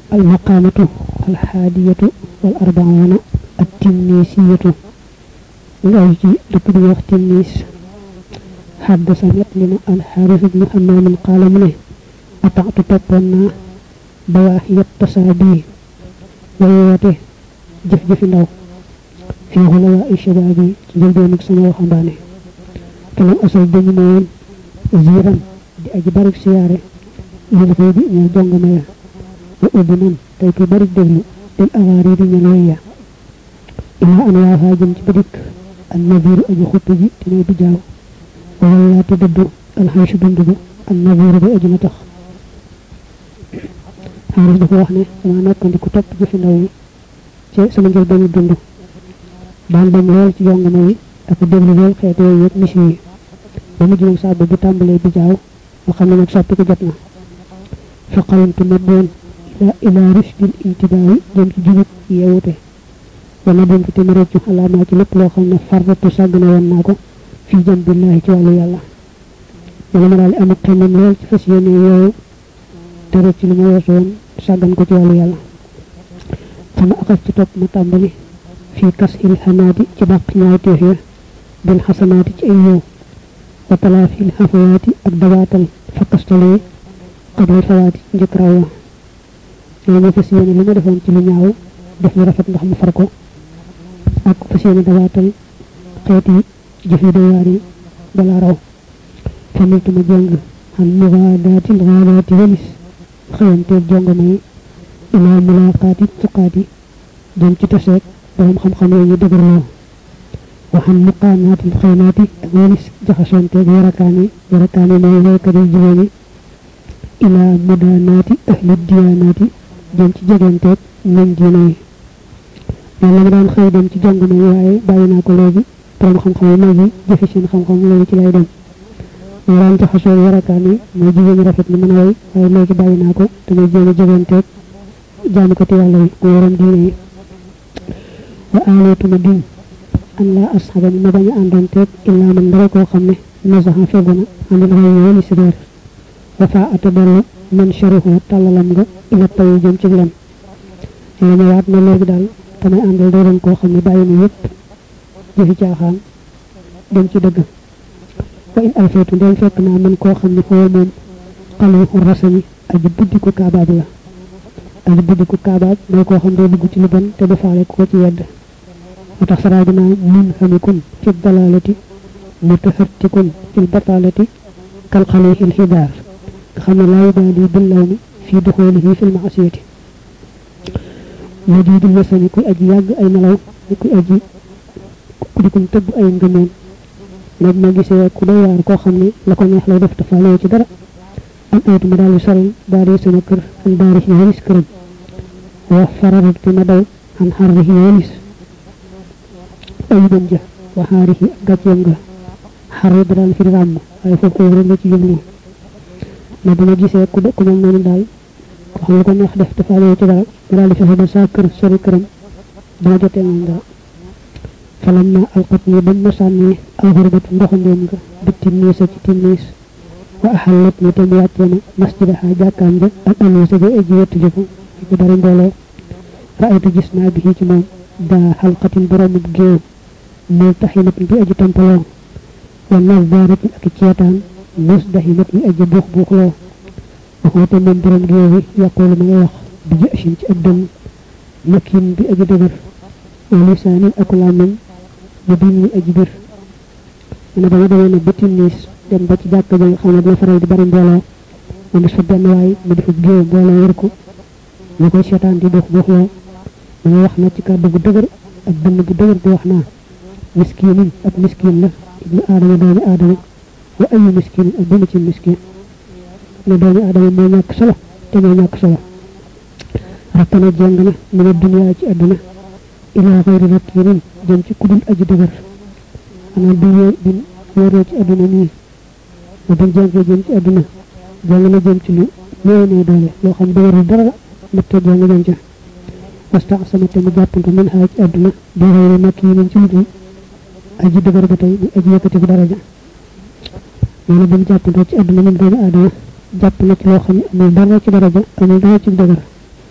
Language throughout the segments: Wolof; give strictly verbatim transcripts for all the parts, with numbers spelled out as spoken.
المقامة الحادية والأربعون التنيسية الأوجي لكل وقت التنيس حدثنا لنا الحارث بن حمام قال منه أطعت تطبنا بواحي التصابي ويوته جف جف نو في غلواء شبابي جلدونك سنو خمباني فلم أصل دنيمون زيرا دي أجبارك سيارة للغيب من الجنگ ميا وأبنان تيكي بارك دغلو دل أغاري دي نلويا إلا أن واها جمج بدك النظير أجي خطجي تني بجاو ولا تددو الحيش بندبو النظير بي أجي نتخ حارس دكو وحني سما نكون دي كتب جفي نوي ci sama ngel bañu dund daan bañ lool ci jong may ak deglu lool xeet yooyu yëpp mission yi ba mu jëm saa bu tàmbalee bi jaaw ma xam ne nag soppi ko jot na fa qalantu ma doon ila ila rushdil intibahi jëm ci jubut yeewute wala doon te ma rëccu xalaamaa ci lépp loo xam ne farratu sàgg na woon naa ko fii jëm billahi ci wàllu yàlla wala ma daal am ak xemmam lool ci fas yéene yooyu te rëcc li ma weesoon sàggan ko ci wàllu yàlla sama akaf ci top ma tambali fi kasil hanadi ci baq ñaawte fi bil hasanati ci ay yow wa talafil hafawati ak dawatal fakastale qabla fawati njëkk raw yo ma fas yéene li ma defoon ci lu ñaaw def lu rafet ndax mu far ko ak fas yéene dawatal xeeti jëfi dawaari bala raw familtu ma jàng han mughadati ghadati walis xeyante jongama yi ila mulaqati tuqati dem ci tassek borom xam xam ñu deugurlo waxan muqanati khaynati ak walis jaxasante ak yarakani yarakani moy way ka di jigeni ila mudanati ahli diyanati dem ci jegante nañ diine yalla nga daan xey dem ci jong ma waye bayina ko legi borom xam xam ma yi jëfi seen xam xam legi ci lay dem waran jaxaso yarakani mo jigeni rafet ni mëna way way legi bayina ko te may jëne jegante jaamu ko ti yalla ko waram diine wa alatu madin an la ashaba ma baña andon tek illa man dara ko xamne nazaha feguna andin way yoni sidar wa fa atadallu man sharuhu talalam nga ila tay jëm ci lam ñu ma waat na legi dal tamay andal do ron ko xamne bayina yépp jëfi jaaxaan dem ci dëgg wa in alfatu del fekk na man ko xamne fo mom qalu rasani aji buddi ko kaaba la aji buddi ko kaaba mo ko xam do dugg ci lu bon te du faale ko ci yedd motax sarajuna min hamikun fi dalalati mutahattikun fil batalati kal khalihil hidar xamna la yubali billahi fi dukhulihi fil ma'siyati mujidul wasani ku aji yag ay nalaw ku aji ku di ko tebb ay ngemen nak ma gisee ku do yar ko xamni la ko neex lay def ta faale ci dara am aytu ma dalu sari daari sama kër an daari ci haris kërëm wa fararat fi madaw an harrihi walis aydan ja wa harihi gatiyam ga haru dal fi ram ay fofu rek ci jumlu na dama gisee ku ko mom non dal ko xam ko neex def ta faale ci dara dal di fexe ba sa kër sori kërëm dama joté mom dara falamma alqatni bam masanni alghurbatu ndoxandem ga bitim ni sa ci timis wa ahallat ni tam yattena masjidaha jakam ja ak anu sa ga eji wettu jiko ko dara mbolo ra'aytu gisna bihi ci mom da halqatin borom geew multahimat bi aji tampalo wa nazarat ak ciatan musdahimat bi aji bukh bukhlo waxota mom borom geew yaqulu ma wax bi jashin ci abdum makin bi aji degar lisani ak lamam bu bin aji bir ina dama dama na betinis dem ba ci jakk ba xamna dina faral di bari mbolo mo def ben way mu def geew mbolo wër ko ñu koy seetaan di dox dox lo ñu wax na ci kaddu gu dëgër ak dënn bu dëgër di wax na miskin ak miskin la ibnu adama doomi adama wa ayu miskin ak doomi ci miskin ne doomi adama mo ñak solo te mo ñak solo rabbana jeng na mu dunya ci aduna ila ghayri rakirin jëm ci kudul aji dëgër ana du bi woro ci aduna ni mo dem jeng jëm ci aduna jeng na jëm ci lu neene doole lo xam dëgër dara mette jeng jëm ci wasta'sama te mu jàppantu min haaj aduna bi ghayri makin ci lu aji dëgër ba tay aji yëkëti ko daraja ñoo bu jàppantu ci aduna min doomi adama jàpp na ci lo xam amul dara ci daraja amul dara ci dëgër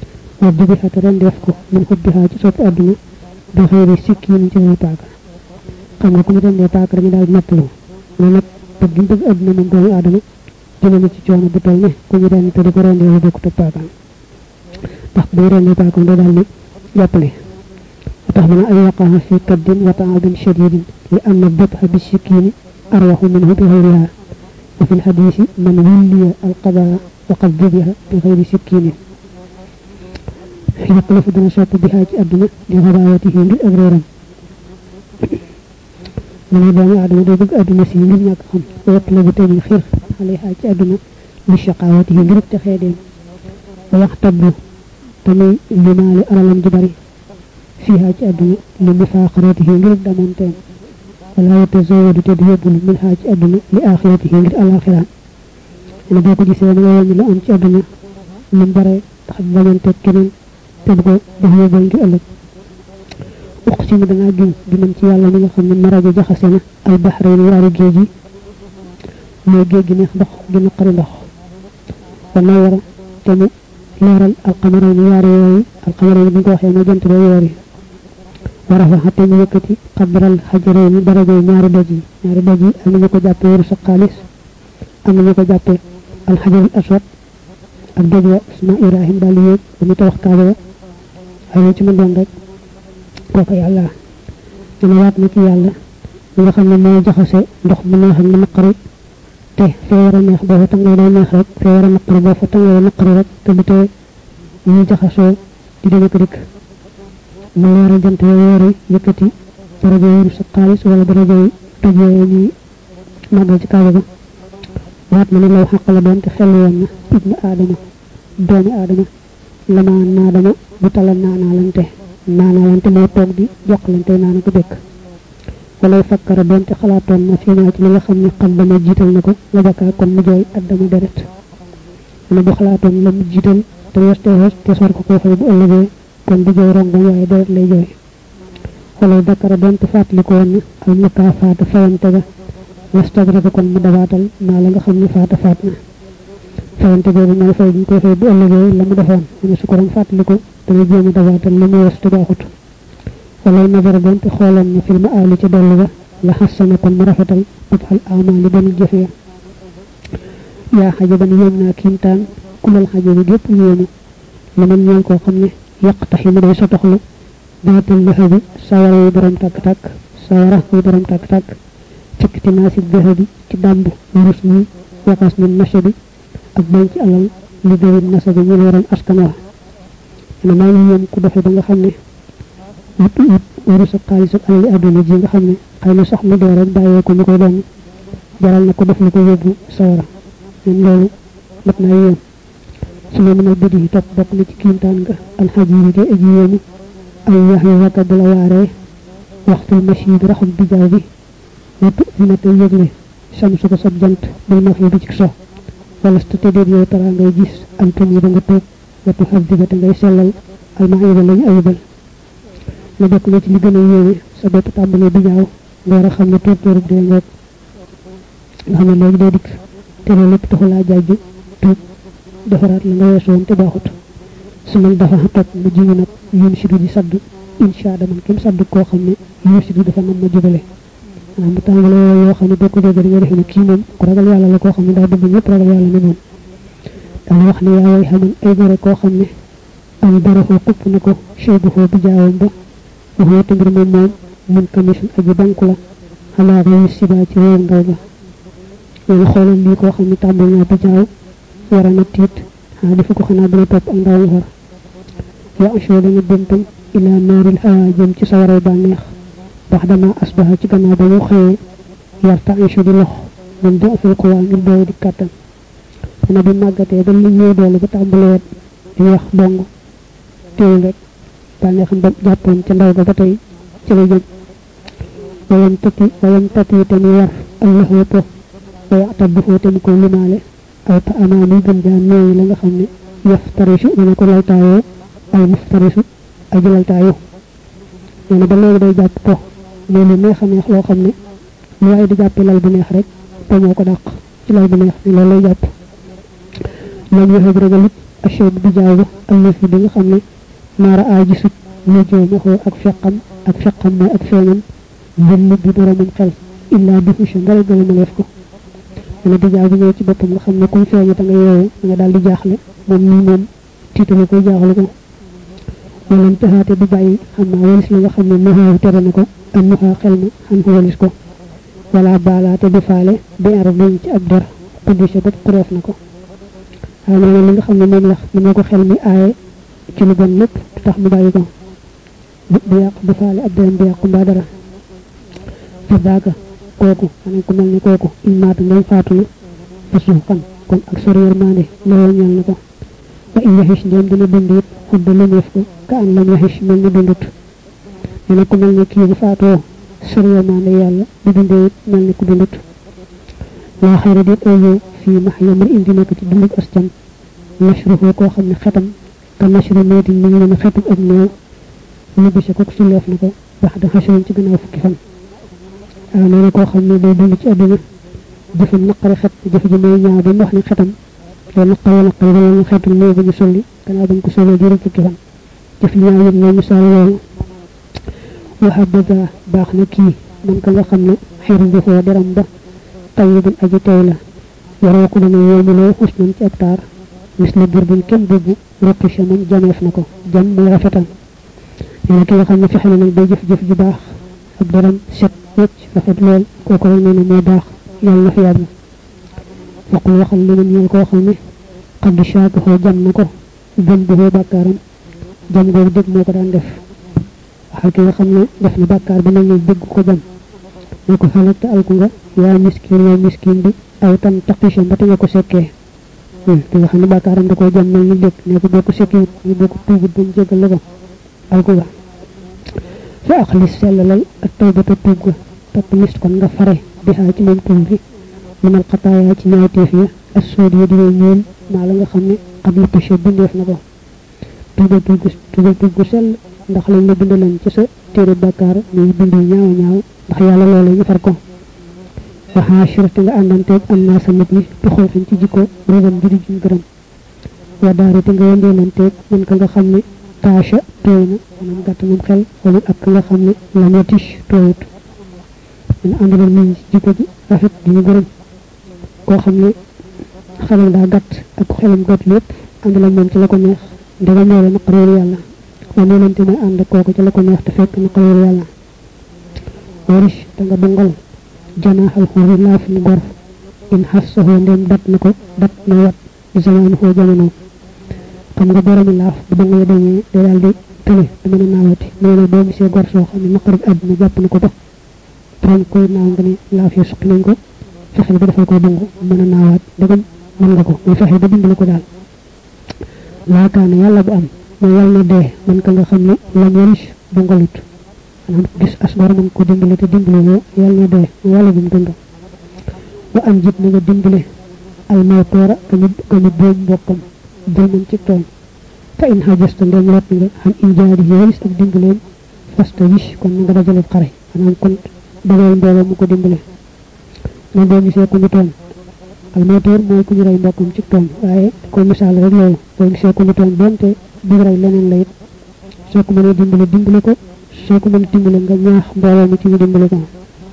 waddu bi xata ren def ko min xubbihaa ci sopp àdduna bi xëyri sikkiin ci muy paaka xam nga ku ñu rendee paaka dañu daal noppalu mais nag bëgg bëgg àdduna moom doomu aadama dina na ci coono bu toll ne ku ñu ren te di ko rendee lu bokk te paaka ndax bu rendee paaka doo daal ni jàppale tax na ay yaqaha fi kaddin wa ta'abin shadidin li anna dhabha bi sikkiin arwahu minhu bi xëyriha wa fi lxadisi man wulliya alqadaa wa qad dubiha bi xëyri sikkiinin yaqlafu dana sopp bihaa ci àdduna di xabaawatihi ngir ak réeram mu ne doomu aadama day bëgg àdduna si ngir ñàkk xam wet la bu tamit xir xaleha ci àdduna li shaqaawatihi ngir te xeedeem wa yaxtabbu tamit limaale alalam ji bari fiiha ci àdduna li mufaaxaratihi ngir damonteem wala yatazawwadu te di yóbbul minha ci àdduna li aaxiratihi ngir alaxiraan ne boo ko gisee da nga wàññi la am ci àdduna lu bare tax bañanteeg keneen te bu ko def yóbbal ngir ëllëg uqsimu dangaa giñ bi man ci yàlla mi nga xam ne maraja jaxase na al baxrayni yaari géej yi mooy géej gi neex ndox gi naqari ndox wa nawara te mu leeral alqamarayni yaari yooyu alqamarayni bi nga ko waxee mooy jant ba weer yi wa rafaxa te mu yëkkati xabral xajarayni darajay ñaari doj yi ñaari doj yi am nañu ko jàppee wëru sa xaalis am nañu ko jàppee alxajarul aswad ak doj wa isma ibrahim daal di yéeg ba mu tawax kaaba wa waaye ci mën doon rek kooku yàlla dana waat na ci yàlla mi nga xam ne moo jaxase ndox mu neex ak mu naqari te fee war a neex boo fa tangee day neex rek fee war a naqari boo fa tangee naqari rek te bu tee ñu jaxasoo di dem ak dikk mu leeral jant yooyu weer yi yëkkati daraja yi sa xaalis wala daraja yi toj yooyu ñuy màggal ci kaaba ba waat na ne law xaq la doon te xel woon na ibnu aadama doomi aadama lama naadama bu tala naanaalante naanaalante moo toog di joxlante naana ko dëkk walay fakkara doon te xalaatoon na fii naa ci li nga xam ne xam dama jiital na ko la bakkaa kon mu jooy addama deret ne bu xalaatoon la mu jiital te wees te wees te sor ko koo fay bu ëllëgee kon du jooy rongoñ waaye deret lay jooy walay dakkara doon te fàttali ko woon ne al makkaa faata fayante ga wastadraka kon mu dabaatal maa la nga xam ne faata faat na fayante boobu mooy fay ñu koy fay bu ëllëgee la mu defoon mu ne su ko doon fàttaliku dana jéem a dabaatal la mu wees te baaxut walay nazara doon te xooloon na filma aali ca dolli ba la xassana kon mu rafetal bubxal amaali bon jëf ya yaa xajaban yéem naa kiimtaan kulal xajabi gépp yéemu la man ñeel koo xam ne yàq tax yi mu day sotoxlu baatal lëxëbi sawara yu borom tàkk-tàkk sawara yu borom tàkk-tàkk fekk ci naasi dëxëbi ci dàmb wurus mi waxas min nasha bi ak bañ ci alal li dawit nasa bi ñu waroon askan wa ne maa ngi yéem ku doxe ba nga xam ne wut wut wurus ak xaalis ak alali àdduna ji nga xam ne xëy na sax mu dee rek bàyyee ko mu koy doon jaral na ko def lu ko yóbbu sawara nen loolu mat naa yéem su ma mën a bëdi yi topp bokk na ci kiimtaan nga alxaji yi koy aji yéemu ay yax yu waka bu la waaree waxtul machid raxum bijaaw bi wattu fi na tey yëgle sam su ko sab jant bul ma fi bi ci so wala su te déet yow tara ngay gis am tam yi ba nga toog wattu xab diga te ngay sellal almaayida lañu ayibal na bokk na ci li gën a yéeme sa bopp tàmbalee bijaaw nga war a xam ne tóor tóorub dee ngoog nga xam ne léegi day dikk te loolu lépp taxu laa jaajju tuub defaraat la nga weesoon te baaxut su man dafa topp mu jiwu nag yun si du di sadd insha daman kim sadd koo xam ne yun si du dafa nam ma jubale maanaam mu tàmbalee yoo xam ne boo ko déggee nga defe ne kii moom ku ragal yàlla la koo xam ne daa bëgg ñëpp ragal yàlla ne moom dana wax ne yaa way xaman ay gore koo xam ne am daraxoo xupp na ko chebuxoo bi jaawam ba waxoo te mbir moom moom mun commission aji banku la xalaa xayi siba ci réer ndaw ba loolu xoolal lii koo xam ne tàmbal naa bi jaaw war a na tiit xaa defu ko xanaa dana topp ak ndaw mu far ya asoo dañu bentam ilaa naaril hawa jëm ci sawaray bànneex wax dama asbaha ci gannaaw ba mu xëyee yarta ansho di lox man do afil ko waa ngir booy di kàttan dana bi màggatee ba li ñëw doole ba tàmbaleet di wax dong teewul rek bànneexam ba jàppoon ca ndaw ga ba tey ci la jëm wayam tati wayam tati te mu war allah wapo waya tabbuxoo te mu koy limaale aw ta amaani gën jaa néew la nga xam ne yaftarisu dana ko laltaayoo ay muftarisu aji laltaayu nee na ba léegi day jàpp po mais lu neex a neex loo xam ne lu waaye di jàppee lal bu neex rek po moo ko dàq ci lal bu neex ni loolu lay jàpp loolu yoxe bi ragalit achey bi jaaw ba allëf yi bi nga xam ne maara a gisut nujuumahu ak feqam ak feqam mooy ak feeñam jëmm bi boromam xel illaa duxusha ndara gëlamaleef ko dana dijaa bi ñëw ci boppam nga xam ne kuy feeñe te nga yeewu nga daal di jaaxle moom nii moom tiitalu ko jaaxle ko walam taxaate du bàyyi xam naa walis la nga xam ne nuxaaw tere na ko am nuxaa xel ma xam ko walis ko wala baalaate du faale bi arab lañ ci ab der xuddise ba xureef na ko waaye nee na li nga xam ne moom la li ma ko xel mi aaye ci lu bon lépp du tax mu bàyyi ko du yàq du faale ab deram du yàqu mbaa dara fa daaka kooku xanaa ku mel ne kooku imaata ndem faatu na fa suuxan kon ak sori yërmande loolu ñal na ko wa in yaxis ndem dina dund it xudda lu ñeef ko ka an lam yaxis mel ni dundut nee na ku mel ne kii bu faatoo sori yërmande yàlla bu dundee it mel ni ku dundut laa xayra déet ay yow fii max yamar indi nekk ci dundug astam nashruhu koo xam ne xetam ka nashru meetin mi ngi ne xetum ak néew lu bise ko suleef na ko wax da xasroon ci gannaaw fukki fan waaw nee na koo xam ne day dund ci àdduna jëfam naqari xet jëf ji may ñaaw ba mu wax ne xetam day naqari naqari wala ñu xetul néew ba ñu solli gannaaw bañ ko solee juróom fukki fan jëf ñaaw yëpp ñoo misaal loolu waxa bëgga baax na kii man ka nga xam ne xeru jëfoo deram ba tayyibun aji tey la waroo ko dana yéemuloo xus nañ ci ab taar mis la bir buñ kenn bubbu rokki sa moom jameef na ko jam muy rafetal nee na ki nga xam ne fexe na nag day jëf-jëf ju baax ab deram set wecc rafet lool kooku rek nee na moo baax yàlla na fi yàgg faqul waxal li man ñeel koo xam ne xadd shaakaxoo jam na ko gën buxoo bàkkaaram jam googu dëgg moo ko daan def waxal ki nga xam ne def na bàkkaar ba mel ni dëgg ko jam moo ko xalakte alku nga yaa miskin yaa miskin bi aw tan taqisam ba te nga ko sekkee ki nga xam ne bàkkaaram da koo jam mel ni dëgg ne ko boo ko sekkiwut ñu boo ko tuubut bañ jégal la ko alku nga fa axlis sellalal ak tawbata tuub ga topp lis kon nga fare bi xaa ci moom tuub bi limal xataayaa ci ñaawteef ya as sood yi dina ñuul maa la nga xam ne xam la péché bindeef na ko tuubal tuub gu tuubal tuub gu sell ndax lañ la bindalan ci sa téere bàkkaar muy bind ñaaw ñaaw ndax yàlla loolu ñu far ko waxaa shirte nga àndanteeg am naa sa nit ñi tuxoo fiñ ci jikko rëgam judi juñ gërëm wa daari te nga wëndeelanteeg man ka nga xam ne taasha tooy na maanaam gàtt moom xel wala ak ka nga xam ne lamatish tooyut ñu àndaloon nañ ci jikko ji rafet di ñu gërëm koo xam ne xelam daa gàtt ak xelam gàtt lépp àndaloon moom ci la ko neex ndegam loolu naqareelu yàlla wëndeelante mooy ànd kooku ci la ko neex te fekk naqareelu yàlla warish te nga dongal janaaxal xuuri laaf ni gor in xas soxoo ndem dat na ko dat na wat zaman xoo jamono xam nga boromi laaf bu danga ya dañee day daal di tële du mën a naawati nee na boo gisee gor soo xam ne naqarik àdduna jàpp na ko ba borom koy naaw nga ne laaf yi suqi nañ ko fexe ba defal ko dungu mën a naawaat dagam mën nga ko muy fexe ba dimbali ko daal laakaana yàlla bu am mooy yàlla na dee man ka nga xam ne lam warish dongalut maanaam gis as gor mën ko dimbali te dimbali loo yàlla na dee mooy yàlla bu mu dund wa am jit na nga dimbale almawtoora kañu kañu boom mbokkam jël nañ ci tooñ fa in xajasta ndem lot nga xam injaari yoolis ak dimbaleem fasta wis kon nga dajaleb xare maanaam kon dangay mbooloo mu ko dimbale na boo gisee ku ñu tooñ almawtoor mooy ku ñu rey mbokkam ci tooñ waaye ko misaal rek loolu boo gisee ku ñu tooñ doonte du rey leneen la it soo ko mënee dimbale dimbale ko soo ko mën dimbale nga ñaax mbooloo mi ci ñu dimbale ko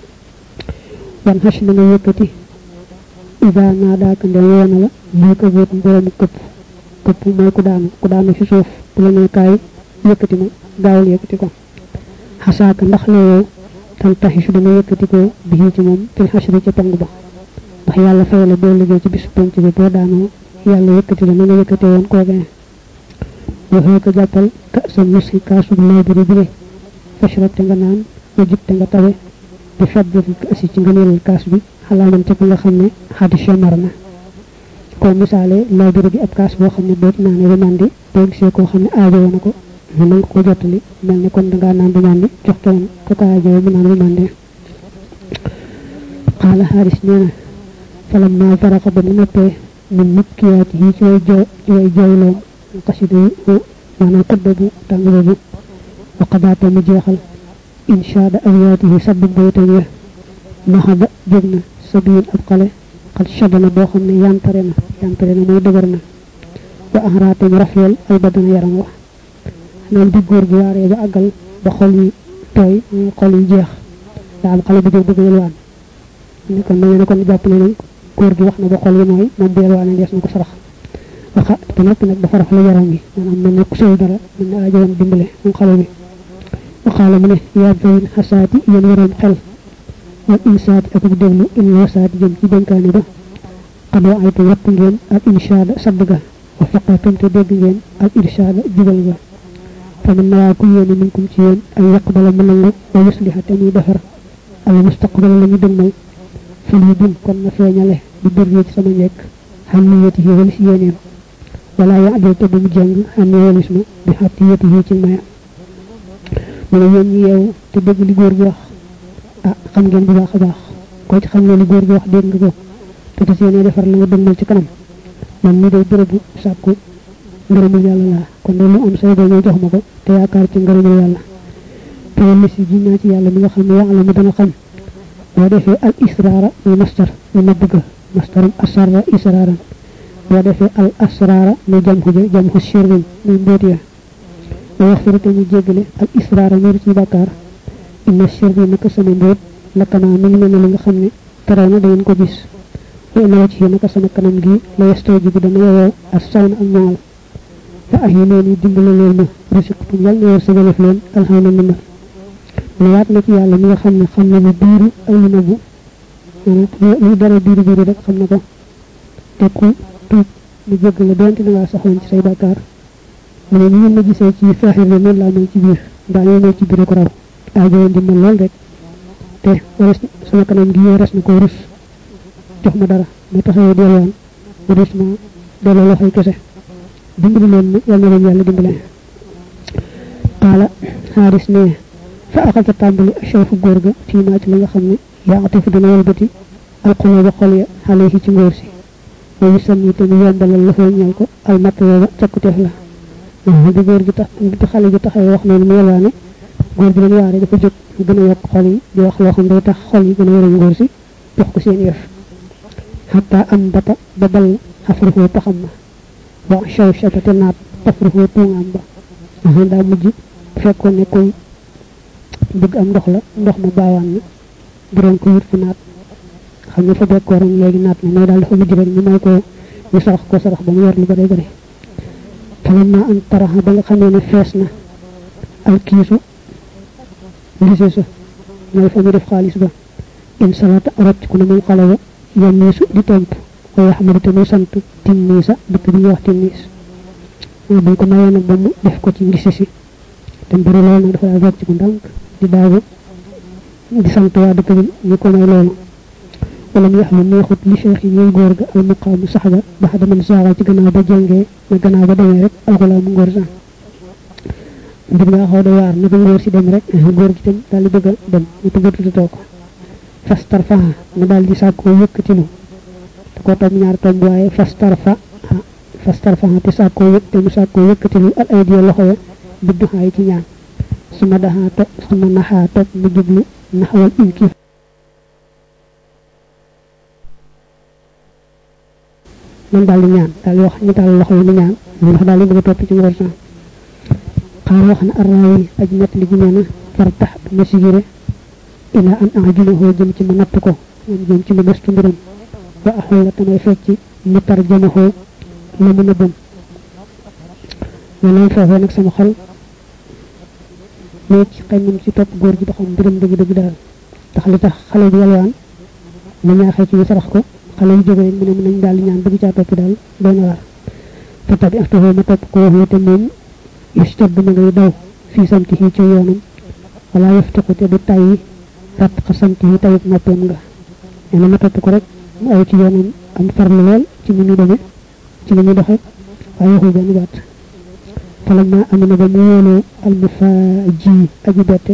wan xas na nga yëkkati ida naa daaka ndem woona la bii ko wéet mboroomu këpp këpp mooy ku daanu ku daanu fi suuf bu la nee kaay yëkkati ma gaawal yëkkati ko xasaaka ndax la yow tan taxisu danga yëkkati ko bii ci moom fil xasri ca pang ba ndax yàlla fay la boo liggéey ci bisu penc bi boo daanoo yàlla yëkkati la na nga yëkkate woon koogee waxee ko jàppal ka sa musi kaasub laabiri bi fashrab te nga naan wa jib te nga tawe di faddatil ka asi ci ngëneelal kaas bi xalaaman te nga xam ne xadisha mar na koo misaale laabiri bi ab kaas boo xam ne boo ci naanee ba màndi boo gisee koo xam ne aajowoo na ko mu nanga ko jottali mel ne kon dangaa naan ba màndi jox toon ko ko aajowoo mu naan ba màndi xaala xaaris nee na falam maa faraxa ba mu noppee min mukkiyaat yi ci way joo ci way jooyloom xasida yu maanaam xutba bu tàng boobu waqadaate mu jeexal inshaada awiyaatihi sabbu baytam ya maxada jóg na sabiin ab xale xal shadana boo xam ne yantare na yantare na mooy dëgër na wa ahraate mu rafeel albadana yaram wax naan di góor gi waaree ba àggal ba xol yi tooy xol yi jeex daa am xale bu jóg bëgg yelwaan ne kon dañu ne kon jàpp ne nañ góor gi wax na ba xol yi mooy moom bu yelwaane dees na ko sarax waxa te noppi nag ba farax la yaram gi maanaam mel ne ku sëy dara mel ne aajowoon dimbale moom xale bi waxaala mu ne yaa bayin xasaati yéen waroon xel ak insaati ak ak déglu in wasaati jëm ci dénkaane ba xadoo aytu watt ngeen ak inshaada sadd ga wa faqatum te dégg ngeen ak irshaada jubal ga fa man nawaa ku yéene minkum ci yéen ay yaqbala mu nangu wa yusliha te muy defar al mustaqbala la ñu dëgmal fal yi dun kon na feeñale bu birri ci sama njekk xam ni yeti yi walis yéeneem wala yaadil te bu mu jàng xam ni walis ma bi xatti yeti yi ci maya mu ne yéen ñi yeewu te dégg li góor gi wax ah xam ngeen bu baax a baax koo ci xam ne li góor gi wax dégg nga ko te te seenee defar la nga dëgmal ci kanam man mi day bërëbu sàkku ngërëmul yàlla laa kon de lu am say ba ñoo jox ma ko te yaakaar ci ngërëmul yàlla te wàllu si ji naa ci yàlla mi nga xam ne yàlla mu dana xam boo defee al israara muy mastar mu ma bëgg mastarum asarra israaran boo defee al asraara muy jam xuja jam xu sirrin muy mbóot ya wa wax firite ñu jéggale al israara ñëru ci bàkkaar inna sirri naka sama mbóot lakkanaa mi ngi mel ne li nga xam ne taraw na da ngeen ko gis wa inna wacc yi naka sama kanam gi la yestoo ji bi dana yowoo as sawna ak ñoŋal fa ah yi leen yi dimbale leen ma rasiqtum yàlla na yor sa galef leen alxamna ni ma lu waat na ci yàlla mi nga xam ne xam na lu biiru ak lu nëbbu lu dara biiru biiru rek xam na ko te ku tuub mu jégg la doonte da ngaa saxoon ci say bàkkaar mu ne ni ngeen ma gisee ci saaxir la noonu laa mel ci biir mbaa ñoo mel ci biir ko raw aajowoon di mel lool rek te wares sama kanam gi wares na ko rus jox ma dara ma taxawee delluwaan ma rus ma delloo loxoy kese dimbali leen ma yàlla na leen yàlla dimbale qaala xaaris ne fa axalta tàmbali achefu góor ga fii maa ci la nga xam ne yaa atifu dana walbati alxulooba xol ya xale yi ci ngóor si mooy sànni te mu yombalal la foo ñal ko almatoo ba cakkuteef la bi góor gi tax bi xale gi taxawee wax noonu mu yelwaane góor gi dañ waare dafa jóg gën a yokk xol yi di wax loo xam day tax xol yi gën a wëram ngóor si jox ko seen yëf xataa am bata ba bal xafruxoo paxam ma wa chaw chata te naat xafruxoo tuungaam ba daa mujj fekkoon ne koy bëgg am ndox la ndox ma baawaan na bu doon ko wut fu naat xam ne fa bekkooram léegi naat na mooy daal dafa mujj rek ñu may ko ñu sarax ko sarax ba mu yor lu bare bare falam naa am taraxa ba nga xamee ne fees na alkiisu lise sa mooy fa mu def xaalis ba in salata rocc ku ne moom xale ba yamiisu di temp waaye xamadu te muy sant tinniisa dëkk bi ñuy wax tinniis moo bañ ko mayee nag ba mu def ko ci ngisi si te bëri loolu nag dafa daal rocc ku ndànk di daagu di sant waa dëkk bi ñu ko may loolu wala mu yaxlu neexut li cheikh yi ñooy góor ga al muqaamu sax ga bax daman saaxa ci gannaaw ba jàngee na gannaaw ba demee rek alxulaa mu ngóor sax mbir ngaa xaw da waar naka ngóor si dem rek góor gi tam daal di bëgg a dem ñu tëggatuta toog fastar faxa na daal di sàkkoo yëkkatilu te ko toog ñaar tomb waaye fastar fa fastar faxa te sàkkoo yëkk te mu sàkkoo yëkkatilu al aydiya loxo ya biddu xaay ci ñaan suma daxaa topp suma naxaa topp mu jublu naxawal ilki man daal di ñaan daal di wax ñu taal loxo yi mu ñaan ndax daal di bëgg a topp ci ngóor sax xaar wax na arraawi aj ñett li gi nee na far tax ma sigire ila an ajunahoo jëm ci ma natt ko moom jëm ci ma gëstu mbiram ba axul la tamay fecc mu tar jamahoo la mu nëbbam loolu foofee nag sama xol léegi xëy na ci topp góor gi ba xam mbiram dëgg-dëgg daal tax li tax xale bi yalwaan ma ñaaxee ci ñu sarax ko xale yu jógee mu ne mën nañ daal di ñaan bëgg caa topp daal doy na waar fa tabi axtuhoo ma topp ko waxee te moom yustad ma ngay daw fii samti yi ci yoonam wala yaftiqu te du tàyyi rat xa samti yi tawit noppeem nga nee na ma topp ko rek mu aw ci yoonam am farlu lool ci ni muy demee ci ni muy doxee waaye waxul benn baat falam ma amina ba mu wóoloo almufa ji aji bette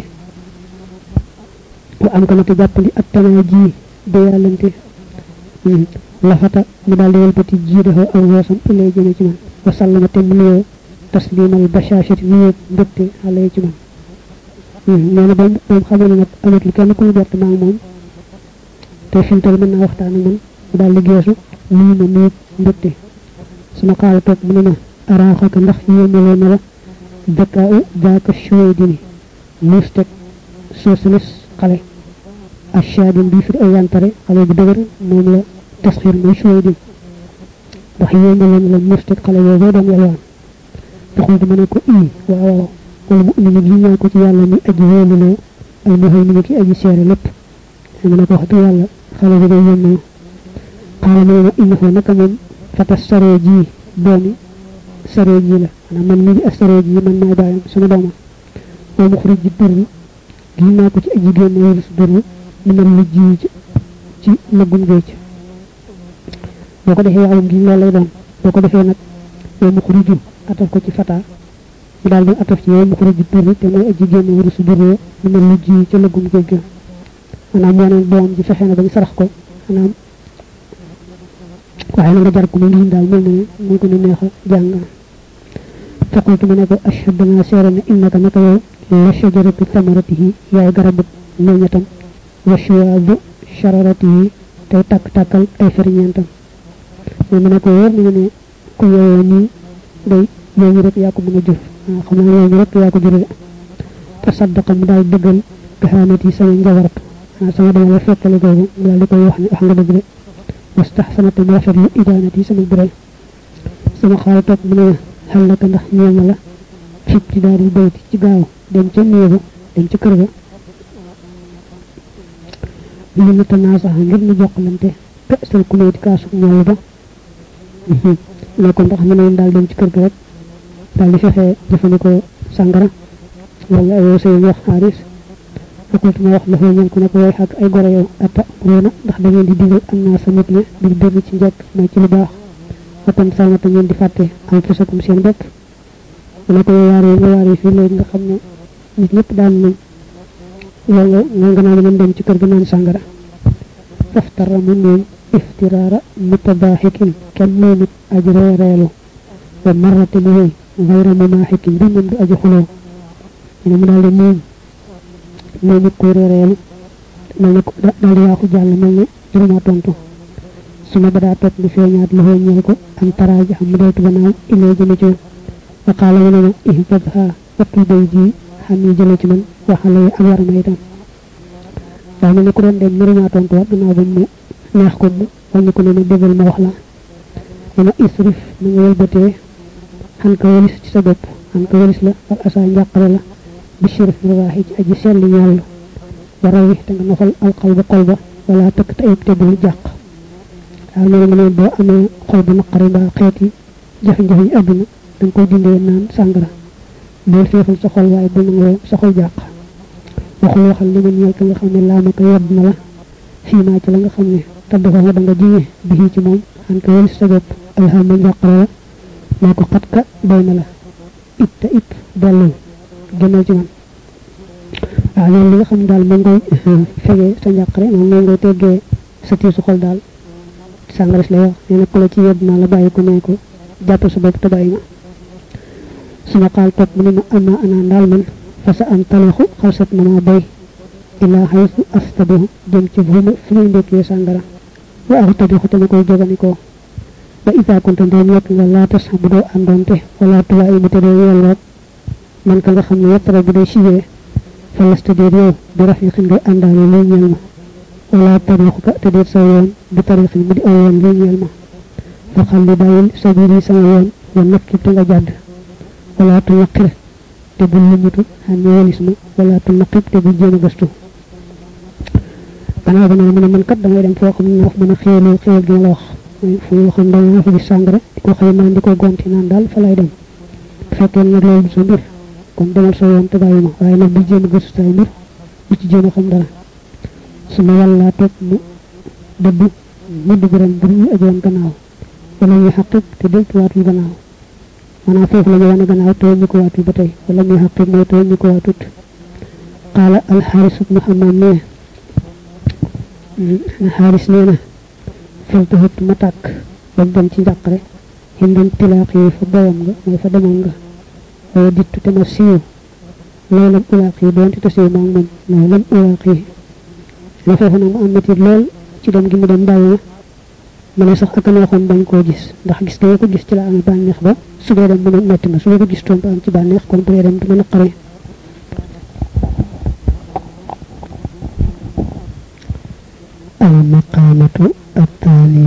wa am ko na te jàppali ak tana ji de yàllante lafata mu daal di walbati ji dafa aw woosam ilay jëme ci man wa sallama te mu nuyoo taslimal bashashati nuyoo mbégte xale ci man nee na ba moom xamee ne nag amatul kenn ku mu bett maa ngi moom te fi mu toll mën naa waxtaan ak man mu daal di geesu nuyu ma nuyu mbégte suma xaala toog mu ne ma araaxaka ndax yéemaloo na la dakaaw daaka shuwaydini mustek soosalis xale ashadin bi fi ay yantare xale bu dëgër moom la tasxir mooy shuwaydin ndax yéen leen la mustek xale boobu doon yalwaan taxul di mën ko ii waaw wala mu indi gi ñaan ko ci yàlla mi aji wóoluloo al muhaymin ki aji seere lépp mën ko wax du yàlla xale bi day yónnee xaala nee na innahu naka moom fata saree ji doomi saree ji la maanaam man mii ak saree ji man maay bàyyam sama dooma moo mu xuruj ji dërri gi naa ko ci aji génne wala su dërri ni man lu ji ci lëggum géej boo ko defee waxam gi loolu lay doon boo ko defee nag moo mu xurujum ataf ko ci fata mu daal di ataf ci yow mu xuruj ji dërri te mooy aji génne wala su dërri ni man lu ji ci lëggum géej ga maanaam moo ne doom ji fexe na bañ sarax ko maanaam waaye na nga jar ko mu ngi daal mel ne muy ko neex a jàng faqultu ma ne ko ashhadu naa seere ne innaka naka yow la shajaratu thamaratihi yaay garabu meññatam wa shuwaadu shararatihi tey tàkk-tàkkal ay ferñeentam mais mu ne ko wóor nañu ne ku yowoo nii day yooyu rek yaa ko mën a jëf xam naa yooyu rek yaa ko jëre te saddaqa mu daal dëggal kahanat yi sama njabaratu sama dama la fekkale googu mu daal di koy wax ne wax nga dëgg de wastahsanat mu rafet lu idaanat yi sama biral sama xaal toog mu ne xel naka ndax ñeel na la fib ci daal di bayti ci gaaw dem ca néegu dem ca kër ga li na tanaasax ngir ñu jokkalante kasal ku neeti kaasu ñoolu ba ne ko ndax mën daal dem ci kër ga rek daal di fexe jëfandikoo sàngara wala ay sey wax xaaris fakultu ma wax la fay ñen ko ne ko way xak ay gore yow atta rona ndax da ngeen di digal am naa sa nit ñi di dëgg ci njëkk mooy ci lu baax fatan salmata ngeen di fàtte am fasakum seen bopp mu ne ko yaare nga waare fii léegi nga xam ne nit ñëpp daan nañ wala nga nga naan ngeen dem ci kër ga naan sàngara faftara mu moom iftiraara mutabaaxikin kenn moomit aji reereelu wa marrate mu wéy gayra mumaaxikin bi moom du aji xuloo ñu mu daal di moom moom it ko reereelu mel ne daal di waaxu jàll mel ne jërëmaa tontu suma ba daa toog di feeñaat lu xëy ñeel ko am taraaji xam mu dootu gannaaw illee jëme ci wa qaala mu ne ma ihfadha wattul bay ji xam ni jële ci man waxale yi ak war ma itam waaye mel ne ku doon dem jërëmaa tontu waat gannaaw ba mu neex ko mu wàññi ko ne ma déggal ma wax la dama isrif na nga wëlbatee xan ka walis ci sa bopp xan ka walis la wal asa njàqare la bi shirf rawaaxi ci aji selli ñàll waraw wi te nga nofal alxal ba xol ba wala tëkk te ayib te bul jàq waaw nee na ma ne boo amee xol bu naqari mbaa xeeti jafe-jafe yi àdduna da nga koy dindee naan sàngara bool feefal sa xol waaye bu nangoo sa xol jàq waxul waxal li ma ñeel ka nga xam ne laa ma ko yedd na la fii maa ci la nga xam ne tadd fa nga da nga jiñe bi ci moom xan ka walis sa bopp alhama njàqare la maa ko xat ka doy na la it te it dellul gënal ci man waaw loolu li nga xam daal moom ngay fegee sa njàqare moom moom ngay teggee sa tiisu xol daal sàngaris lay wax nee na ku la ci yedd naa la bàyyi ko nee ko jàppal sa bopp te bàyyi ma suma xaal toog mu ne ma ama ana ndaal man fa sa an talaxu xalsat na ma bay ilaa xaysu astabihu jëm ci fu fu muy ndekkee sàngara wa axu tabixu te ma koy joganikoo ba ita kunta ndoom yekk nga laa tas bu doo àndoonte wala tuwaa yi mu te doo yelloog man ka nga xam ne yettara bu dee siwee fa lasta déet yow bi rafiqin ngay àndaale lay ñeel ma wala tarixu ka te déet sa yoon bi tarixin mu di aw yoon lay ñeel ma fa xalli bàyyil sabili sama yoon wa nakki te nga jàdd wala tu naqir te bul lumutu xam ne walis ma wala tu naqib te bul jéem a gëstu gannaaw ba ne mu ne man kat damay dem foo xam ne wax mën a xéewlu xéewal gi ma la wax fu yoo xam ne naa fa gis sàngara di ko xëy naan di ko gonti naan daal fa lay dem fekkee nag loolu du sa mbir kon demal sa yoon te bàyyi ma waaye nag bu jéem a gëstu say mbir bu ci jéem a xam dara su ma wàllaa toog mu dëbb mu dugguram bu ñu ajoon gannaaw wala ñuy xaqiq te deltuwaatul gannaaw maanaam foofu la ñu wane gannaaw te ñu ko waatul ba tey wala ñuy xaqiq mooy te ñu ko waatut qaala alxaaris ibnu xamaam nee xaaris nee na faltuhut ma tàkk ba dem ci njàqare xindam tilaaq yi fa boyam nga mooy fa demoon nga waaye dittu te ma siiw loolu lam ulaaq yi doonte te siiw maag moom loolu lam ulaaq yi la foofu nag mu am métit lool ci dem gi mu dem bàyyi ma mané sax ak neexon bañ ko gis ndax gis nga ko gis ci la am banex ba su dee dem mëna metti na su ko gis ton am ci banex kon bu dem du mëna xaré al maqamatu at-tali